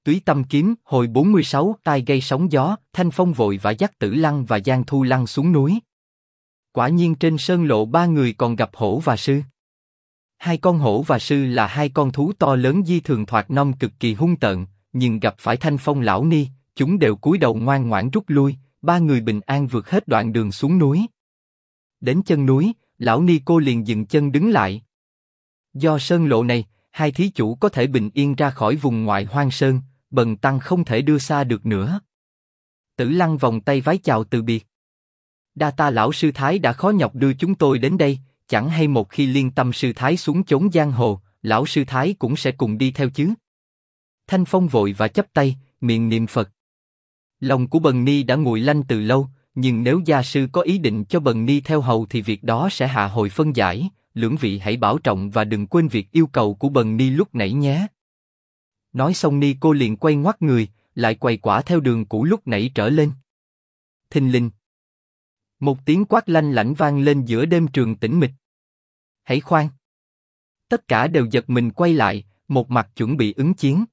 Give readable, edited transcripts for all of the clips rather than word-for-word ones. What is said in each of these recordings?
Túy Tâm Kiếm, hồi 46, tai gây sóng gió, Thanh Phong vội vã dắt Tử Lăng và Giang Thu Lăng xuống núi. Quả nhiên trên sơn lộ ba người còn gặp hổ và sư. Hai con hổ và sư là hai con thú to lớn di thường thoạt nom cực kỳ hung tợn, nhưng gặp phải Thanh Phong lão ni, chúng đều cúi đầu ngoan ngoãn rút lui, ba người bình an vượt hết đoạn đường xuống núi. Đến chân núi, lão ni cô liền dừng chân đứng lại. Do sơn lộ này, hai thí chủ có thể bình yên ra khỏi vùng ngoại hoang sơn, bần tăng không thể đưa xa được nữa. Tử Lăng vòng tay vái chào từ biệt. Đa ta lão sư thái đã khó nhọc đưa chúng tôi đến đây, chẳng hay một khi Liên Tâm sư thái xuống chốn giang hồ, lão sư thái cũng sẽ cùng đi theo chứ? Thanh Phong vội và chắp tay, miệng niệm Phật. Lòng của Bần Ni đã nguội lạnh từ lâu, nhưng nếu gia sư có ý định cho Bần Ni theo hầu thì việc đó sẽ hạ hồi phân giải. Lưỡng vị hãy bảo trọng và đừng quên việc yêu cầu của Bần Ni lúc nãy nhé. Nói xong Ni cô liền quay ngoắt người, lại quay quả theo đường cũ lúc nãy trở lên. Thình lình, một tiếng quát lanh lảnh vang lên giữa đêm trường tĩnh mịch. Hãy khoan! Tất cả đều giật mình quay lại, một mặt chuẩn bị ứng chiến.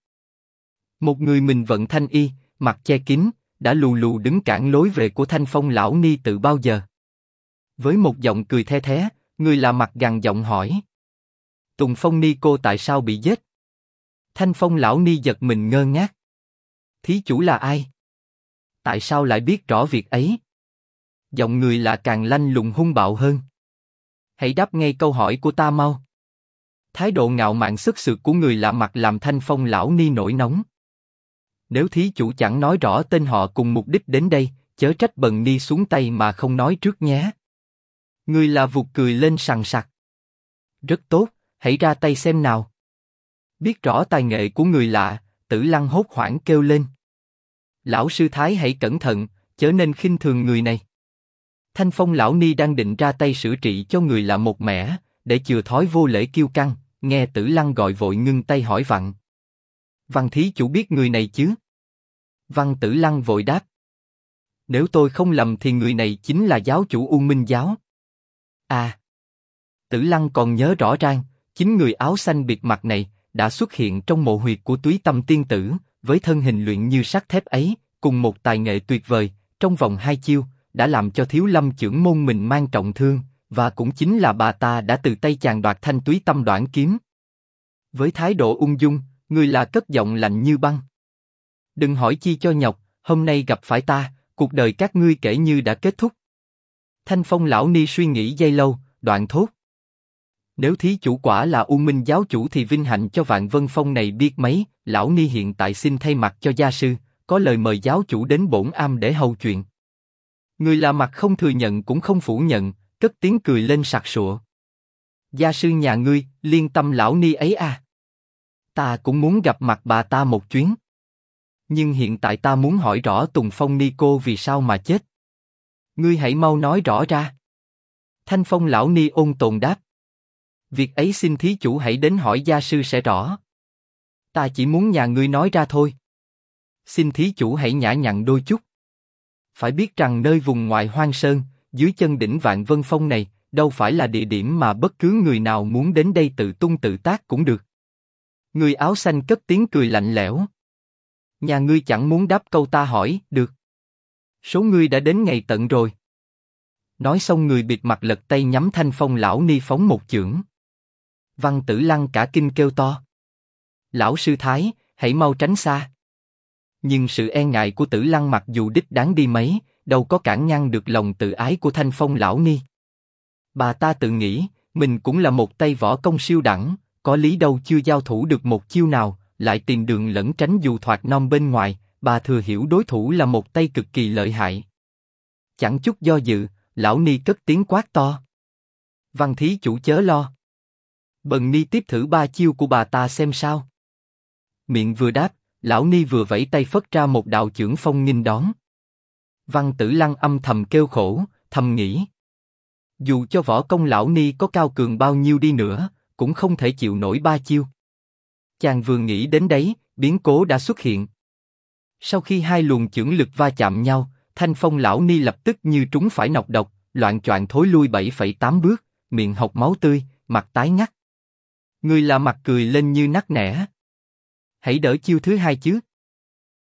Một người mình vận thanh y, mặt che kín, đã lù lù đứng cản lối về của Thanh Phong lão ni từ bao giờ. Với một giọng cười the thé, người lạ mặt gằn giọng hỏi: Tùng Phong ni cô tại sao bị giết? Thanh Phong lão ni giật mình ngơ ngác. Thí chủ là ai? Tại sao lại biết rõ việc ấy? Giọng người lạ càng lanh lùng hung bạo hơn. Hãy đáp ngay câu hỏi của ta mau. Thái độ ngạo mạn sức sượt của người lạ mặt làm Thanh Phong lão ni nổi nóng. Nếu thí chủ chẳng nói rõ tên họ cùng mục đích đến đây, chớ trách Bần Ni xuống tay mà không nói trước nhé. Người lạ vụt cười lên sằng sặc. Rất tốt, hãy ra tay xem nào. Biết rõ tài nghệ của người lạ, Tử Lăng hốt hoảng kêu lên. Lão sư thái hãy cẩn thận, chớ nên khinh thường người này. Thanh Phong lão ni đang định ra tay xử trị cho người lạ một mẻ, để chừa thói vô lễ kiêu căng, nghe Tử Lăng gọi vội ngưng tay hỏi vặn. Văn thí chủ biết người này chứ? Văn Tử Lăng vội đáp. Nếu tôi không lầm thì người này chính là giáo chủ U Minh giáo. À! Tử Lăng còn nhớ rõ ràng, chính người áo xanh bịt mặt này đã xuất hiện trong mộ huyệt của Túy Tâm tiên tử, với thân hình luyện như sắt thép ấy, cùng một tài nghệ tuyệt vời, trong vòng 2 chiêu đã làm cho Thiếu Lâm chưởng môn mình mang trọng thương, và cũng chính là bà ta đã từ tay chàng đoạt thanh Túy Tâm đoản kiếm. Với thái độ ung dung, người là cất giọng lạnh như băng. Đừng hỏi chi cho nhọc, hôm nay gặp phải ta, cuộc đời các ngươi kể như đã kết thúc. Thanh Phong lão ni suy nghĩ giây lâu, đoạn thốt. Nếu thí chủ quả là U Minh giáo chủ thì vinh hạnh cho Vạn Vân Phong này biết mấy. Lão ni hiện tại xin thay mặt cho gia sư, có lời mời giáo chủ đến bổn am để hầu chuyện. Người là mặt không thừa nhận cũng không phủ nhận, cất tiếng cười lên sặc sụa. Gia sư nhà ngươi, Liên Tâm lão ni ấy à? Ta cũng muốn gặp mặt bà ta một chuyến. Nhưng hiện tại ta muốn hỏi rõ Tùng Phong ni cô vì sao mà chết. Ngươi hãy mau nói rõ ra. Thanh Phong lão ni ôn tồn đáp. Việc ấy xin thí chủ hãy đến hỏi gia sư sẽ rõ. Ta chỉ muốn nhà ngươi nói ra thôi. Xin thí chủ hãy nhã nhặn đôi chút. Phải biết rằng nơi vùng ngoại hoang sơn, dưới chân đỉnh Vạn Vân Phong này, đâu phải là địa điểm mà bất cứ người nào muốn đến đây tự tung tự tác cũng được. Người áo xanh cất tiếng cười lạnh lẽo. Nhà ngươi chẳng muốn đáp câu ta hỏi, được. Số ngươi đã đến ngày tận rồi. Nói xong người bịt mặt lật tay nhắm Thanh Phong lão ni phóng một chưởng. Văn Tử Lăng cả kinh kêu to. Lão sư thái, hãy mau tránh xa. Nhưng sự e ngại của Tử Lăng mặc dù đích đáng đi mấy, đâu có cản ngăn được lòng tự ái của Thanh Phong lão ni. Bà ta tự nghĩ, mình cũng là một tay võ công siêu đẳng, có lý đâu chưa giao thủ được một chiêu nào, lại tìm đường lẩn tránh dù thoạt non bên ngoài, bà thừa hiểu đối thủ là một tay cực kỳ lợi hại. Chẳng chút do dự, lão ni cất tiếng quát to. Văn thí chủ chớ lo. Bần ni tiếp thử 3 chiêu của bà ta xem sao. Miệng vừa đáp, lão ni vừa vẫy tay phất ra một đạo chưởng phong nghênh đón. Văn Tử Lăng âm thầm kêu khổ, thầm nghĩ. Dù cho võ công lão ni có cao cường bao nhiêu đi nữa, cũng không thể chịu nổi 3 chiêu. Chàng vừa nghĩ đến đấy, biến cố đã xuất hiện. Sau khi hai luồng chưởng lực va chạm nhau, Thanh Phong lão ni lập tức như trúng phải nọc độc, loạng choạng thối lui 7,8 bước, miệng hộc máu tươi, mặt tái ngắt. Người là mặt cười lên như nắc nẻ. Hãy đỡ chiêu thứ 2 chứ,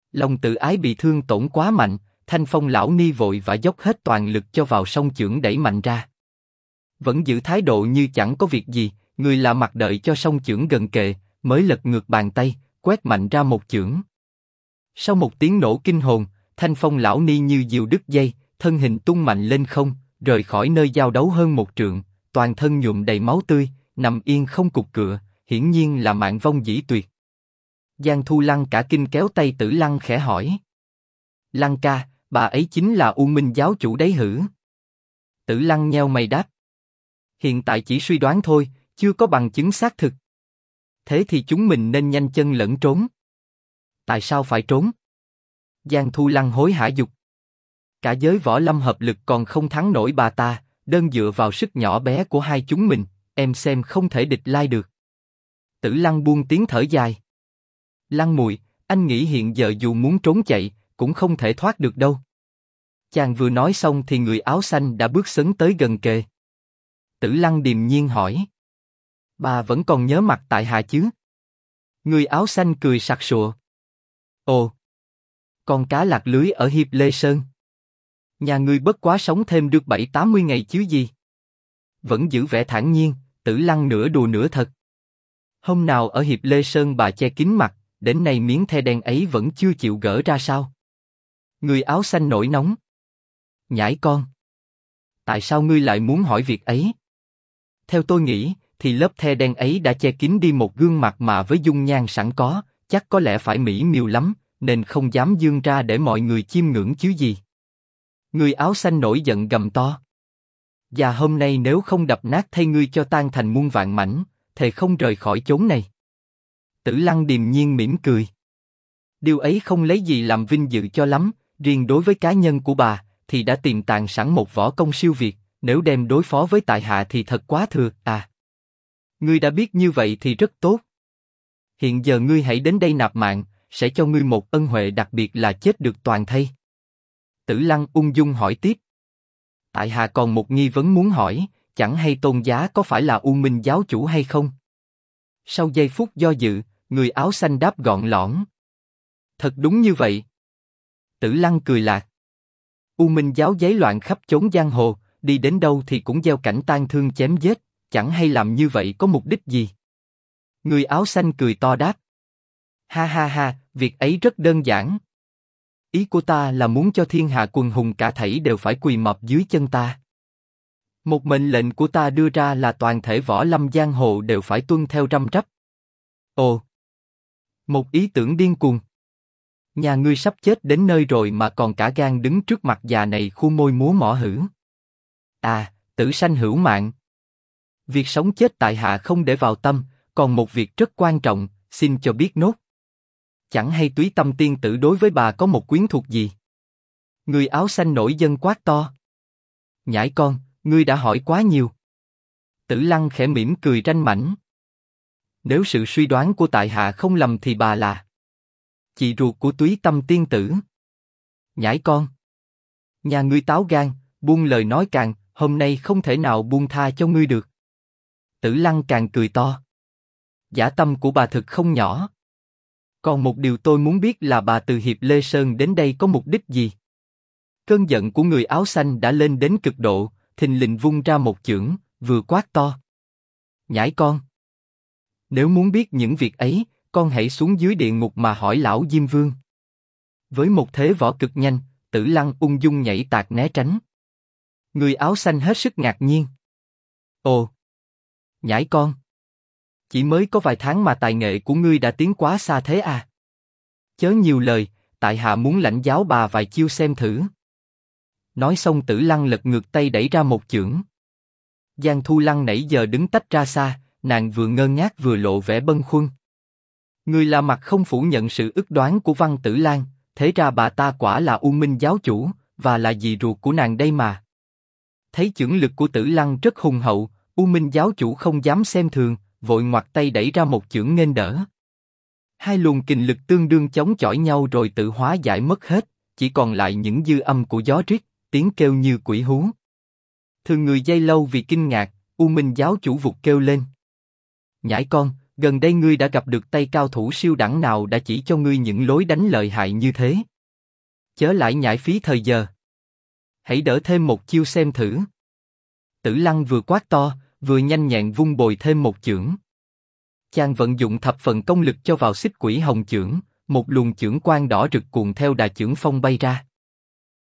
Lòng tự ái bị thương tổn quá mạnh, Thanh Phong lão ni vội và dốc hết toàn lực cho vào song chưởng đẩy mạnh ra. Vẫn giữ thái độ như chẳng có việc gì, người lạ mặt đợi cho song chưởng gần kề, mới lật ngược bàn tay, quét mạnh ra một chưởng. Sau một tiếng nổ kinh hồn, Thanh Phong lão ni như diều đứt dây, thân hình tung mạnh lên không, rời khỏi nơi giao đấu hơn một trượng, toàn thân nhuộm đầy máu tươi, nằm yên không cục cựa, hiển nhiên là mạng vong dĩ tuyệt. Giang Thu Lăng cả kinh kéo tay Tử Lăng khẽ hỏi: Lăng ca, bà ấy chính là U Minh giáo chủ đấy hử? Tử Lăng nheo mày đáp: Hiện tại chỉ suy đoán thôi, chưa có bằng chứng xác thực. Thế thì chúng mình nên nhanh chân lẫn trốn. Tại sao phải trốn? Giang Thu Lăng hối hả dục: Cả giới võ lâm hợp lực còn không thắng nổi bà ta, đơn dựa vào sức nhỏ bé của hai chúng mình, em xem không thể địch lai được. Tử Lăng buông tiếng thở dài: Lăng muội, anh nghĩ hiện giờ dù muốn trốn chạy, cũng không thể thoát được đâu. Chàng vừa nói xong thì người áo xanh đã bước sấn tới gần kề. Tử Lăng điềm nhiên hỏi: Bà vẫn còn nhớ mặt tại hạ chứ? Người áo xanh cười sặc sụa: Ồ, con cá lạc lưới ở Hiệp Lê Sơn. Nhà ngươi bất quá sống thêm được 70-80 ngày chứ gì? Vẫn giữ vẻ thản nhiên, Tử Lăng nửa đùa nửa thật. Hôm nào ở Hiệp Lê Sơn bà che kín mặt, đến nay miếng the đen ấy vẫn chưa chịu gỡ ra sao? Người áo xanh nổi nóng: Nhãi con! Tại sao ngươi lại muốn hỏi việc ấy? Theo tôi nghĩ, thì lớp the đen ấy đã che kín đi một gương mặt mà với dung nhan sẵn có, chắc có lẽ phải mỹ miều lắm, nên không dám dương ra để mọi người chiêm ngưỡng chứ gì. Người áo xanh nổi giận gầm to: Và hôm nay nếu không đập nát thay ngươi cho tan thành muôn vạn mảnh, thề không rời khỏi chốn này. Tử Lăng điềm nhiên mỉm cười: Điều ấy không lấy gì làm vinh dự cho lắm, riêng đối với cá nhân của bà, thì đã tiềm tàng sẵn một võ công siêu việt, nếu đem đối phó với tại hạ thì thật quá thừa. À, ngươi đã biết như vậy thì rất tốt. Hiện giờ ngươi hãy đến đây nạp mạng, sẽ cho ngươi một ân huệ đặc biệt là chết được toàn thây. Tử Lăng ung dung hỏi tiếp: Tại hạ còn một nghi vấn muốn hỏi, chẳng hay Tôn giá có phải là U Minh giáo chủ hay không? Sau giây phút do dự, người áo xanh đáp gọn lõn: Thật đúng như vậy. Tử Lăng cười lạc: U Minh giáo giấy loạn khắp chốn giang hồ, đi đến đâu thì cũng gieo cảnh tang thương chém giết, chẳng hay làm như vậy có mục đích gì? Người áo xanh cười to đáp: Ha ha ha, việc ấy rất đơn giản. Ý của ta là muốn cho thiên hạ quần hùng cả thảy đều phải quỳ mọp dưới chân ta. Một mệnh lệnh của ta đưa ra là toàn thể võ lâm giang hồ đều phải tuân theo răm rắp. Ồ, một ý tưởng điên cuồng. Nhà ngươi sắp chết đến nơi rồi mà còn cả gan đứng trước mặt già này khu môi múa mỏ hử? À, tử sanh hữu mạng. Việc sống chết tại hạ không để vào tâm, còn một việc rất quan trọng, xin cho biết nốt. Chẳng hay Túy Tâm tiên tử đối với bà có một quyến thuộc gì? Người áo xanh nổi giận quát to: Nhãi con, ngươi đã hỏi quá nhiều. Tử Lăng khẽ mỉm cười ranh mãnh: Nếu sự suy đoán của tại hạ không lầm thì bà là chị ruột của Túy Tâm tiên tử. Nhãi con! Nhà ngươi táo gan, buông lời nói càng, hôm nay không thể nào buông tha cho ngươi được. Tử Lăng càng cười to: Dã tâm của bà thực không nhỏ. Còn một điều tôi muốn biết là bà từ Hiệp Lê Sơn đến đây có mục đích gì? Cơn giận của người áo xanh đã lên đến cực độ, thình lình vung ra một chưởng, vừa quát to: Nhãi con! Nếu muốn biết những việc ấy, con hãy xuống dưới địa ngục mà hỏi lão Diêm Vương. Với một thế võ cực nhanh, Tử Lăng ung dung nhảy tạc né tránh. Người áo xanh hết sức ngạc nhiên: Ồ! Nhãi con! Chỉ mới có vài tháng mà tài nghệ của ngươi đã tiến quá xa thế à? Chớ nhiều lời, tại hạ muốn lãnh giáo bà vài chiêu xem thử. Nói xong Tử Lăng lật ngược tay đẩy ra một chưởng. Giang Thu Lăng nãy giờ đứng tách ra xa, nàng vừa ngơ ngác vừa lộ vẻ bâng khuâng. Người là mặt không phủ nhận sự ức đoán của Văn Tử Lan, thế ra bà ta quả là U Minh giáo chủ, và là dì ruột của nàng đây mà. Thấy chưởng lực của Tử Lăng rất hùng hậu, U Minh giáo chủ không dám xem thường, vội ngoặt tay đẩy ra một chưởng nghênh đỡ. Hai luồng kình lực tương đương chống chọi nhau rồi tự hóa giải mất hết, chỉ còn lại những dư âm của gió rít, tiếng kêu như quỷ hú. Thường người dây lâu vì kinh ngạc, U Minh giáo chủ vụt kêu lên: Nhãi con, Gần đây ngươi đã gặp được tay cao thủ siêu đẳng nào đã chỉ cho ngươi những lối đánh lợi hại như thế? Chớ lại nhãi phí thời giờ. Hãy đỡ thêm một chiêu xem thử. Tử Lăng vừa quát to, vừa nhanh nhẹn vung bồi thêm một chưởng. Chàng vận dụng thập phần công lực cho vào xích quỷ hồng chưởng, một luồng chưởng quang đỏ rực cuồn theo đà chưởng phong bay ra.